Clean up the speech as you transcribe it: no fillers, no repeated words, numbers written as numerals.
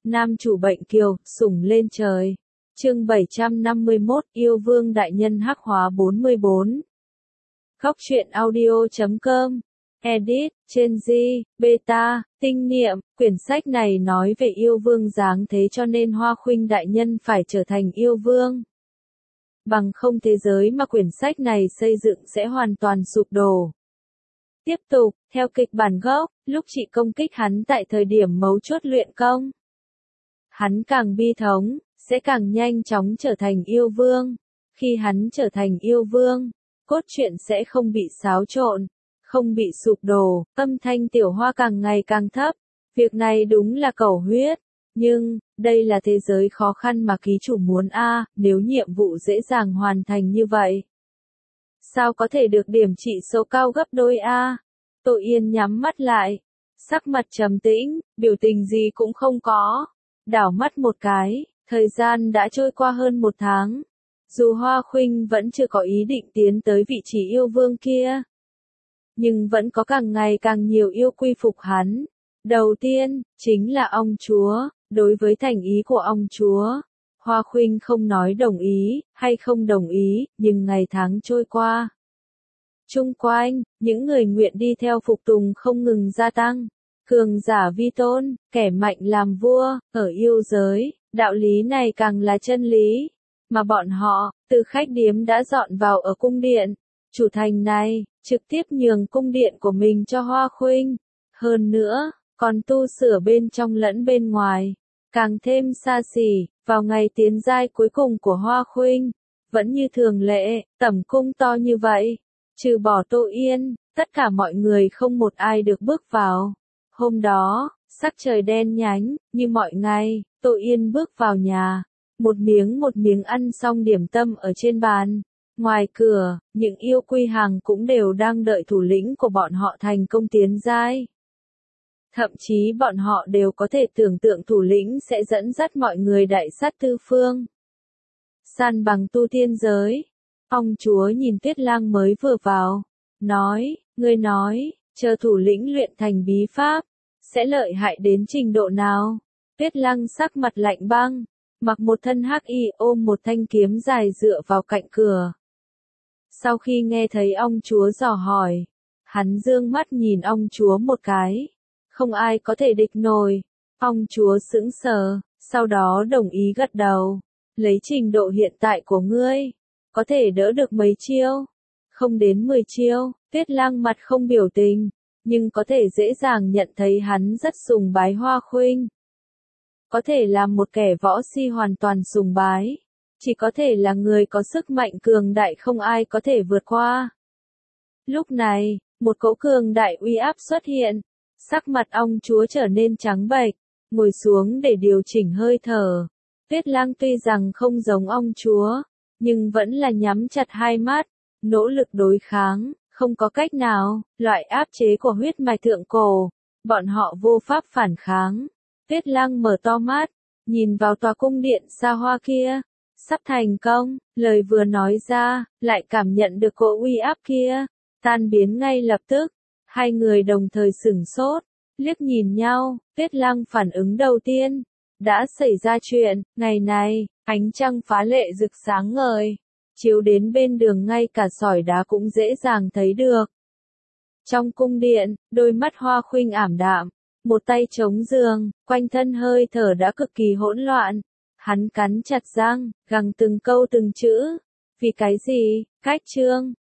Nam chủ bệnh kiều, sủng lên trời. Chương 751, yêu vương đại nhân hắc hóa 44. Góc truyện audio.com. Edit, trên G, Beta, tinh niệm, quyển sách này nói về yêu vương dáng thế cho nên Hoa Khuynh đại nhân phải trở thành yêu vương. Bằng không thế giới mà quyển sách này xây dựng sẽ hoàn toàn sụp đổ. Tiếp tục, theo kịch bản gốc, lúc chị công kích hắn tại thời điểm mấu chốt luyện công, hắn càng bi thống, sẽ càng nhanh chóng trở thành yêu vương. Khi hắn trở thành yêu vương, cốt truyện sẽ không bị xáo trộn, không bị sụp đổ, âm thanh Tiểu Hoa càng ngày càng thấp. Việc này đúng là cầu huyết, nhưng, đây là thế giới khó khăn mà ký chủ muốn nếu nhiệm vụ dễ dàng hoàn thành như vậy. Sao có thể được điểm trị số cao gấp đôi Tô Yên nhắm mắt lại, sắc mặt trầm tĩnh, biểu tình gì cũng không có. Đảo mắt một cái, thời gian đã trôi qua hơn 1 tháng. Dù Hoa Khuynh vẫn chưa có ý định tiến tới vị trí yêu vương kia, nhưng vẫn có càng ngày càng nhiều yêu quy phục hắn. Đầu tiên, chính là ông chúa. Đối với thành ý của ông chúa, Hoa Khuynh không nói đồng ý, hay không đồng ý, nhưng ngày tháng trôi qua. Chung quanh, những người nguyện đi theo phục tùng không ngừng gia tăng. Cường giả vi tôn, kẻ mạnh làm vua, ở yêu giới, đạo lý này càng là chân lý. Mà bọn họ, từ khách điếm đã dọn vào ở cung điện. Chủ thành này, trực tiếp nhường cung điện của mình cho Hoa Khuynh. Hơn nữa, còn tu sửa bên trong lẫn bên ngoài. Càng thêm xa xỉ, vào ngày tiến giai cuối cùng của Hoa Khuynh, vẫn như thường lệ, tẩm cung to như vậy. Trừ bỏ Tô Yên, tất cả mọi người không một ai được bước vào. Hôm đó, sắc trời đen nhánh, như mọi ngày, Tô Yên bước vào nhà. Một miếng ăn xong điểm tâm ở trên bàn. Ngoài cửa, những yêu quy hàng cũng đều đang đợi thủ lĩnh của bọn họ thành công tiến giai. Thậm chí bọn họ đều có thể tưởng tượng thủ lĩnh sẽ dẫn dắt mọi người đại sát tư phương. San bằng tu tiên giới. Ông chúa nhìn Tuyết Lang mới vừa vào. Nói, ngươi nói, chờ thủ lĩnh luyện thành bí pháp, sẽ lợi hại đến trình độ nào? Tuyết Lang sắc mặt lạnh băng, mặc một thân hắc y ôm một thanh kiếm dài dựa vào cạnh cửa. Sau khi nghe thấy ông chúa dò hỏi, hắn dương mắt nhìn ông chúa một cái. Không ai có thể địch nổi. Ông chúa sững sờ, sau đó đồng ý gật đầu. Lấy trình độ hiện tại của ngươi, có thể đỡ được mấy chiêu? Không đến 10 chiêu. Tuyết Lang mặt không biểu tình, nhưng có thể dễ dàng nhận thấy hắn rất sùng bái Hoa Khuynh. Có thể là một kẻ võ si hoàn toàn sùng bái, chỉ có thể là người có sức mạnh cường đại không ai có thể vượt qua. Lúc này, một cỗ cường đại uy áp xuất hiện. Sắc mặt ông chúa trở nên trắng bệch, ngồi xuống để điều chỉnh hơi thở. Tuyết Lang tuy rằng không giống ông chúa, nhưng vẫn là nhắm chặt hai mắt, nỗ lực đối kháng, không có cách nào, loại áp chế của huyết mạch thượng cổ, bọn họ vô pháp phản kháng. Tuyết Lang mở to mắt, nhìn vào tòa cung điện xa hoa kia, sắp thành công, lời vừa nói ra, lại cảm nhận được cỗ uy áp kia, tan biến ngay lập tức. Hai người đồng thời sửng sốt, liếc nhìn nhau. Tuyết Lang phản ứng đầu tiên, đã xảy ra chuyện. Ngày này, ánh trăng phá lệ rực sáng ngời, chiếu đến bên đường ngay cả sỏi đá cũng dễ dàng thấy được. Trong cung điện, đôi mắt Hoa Khuynh ảm đạm, một tay chống giường, quanh thân hơi thở đã cực kỳ hỗn loạn. Hắn cắn chặt răng, gằn từng câu từng chữ. Vì cái gì? Cách chương,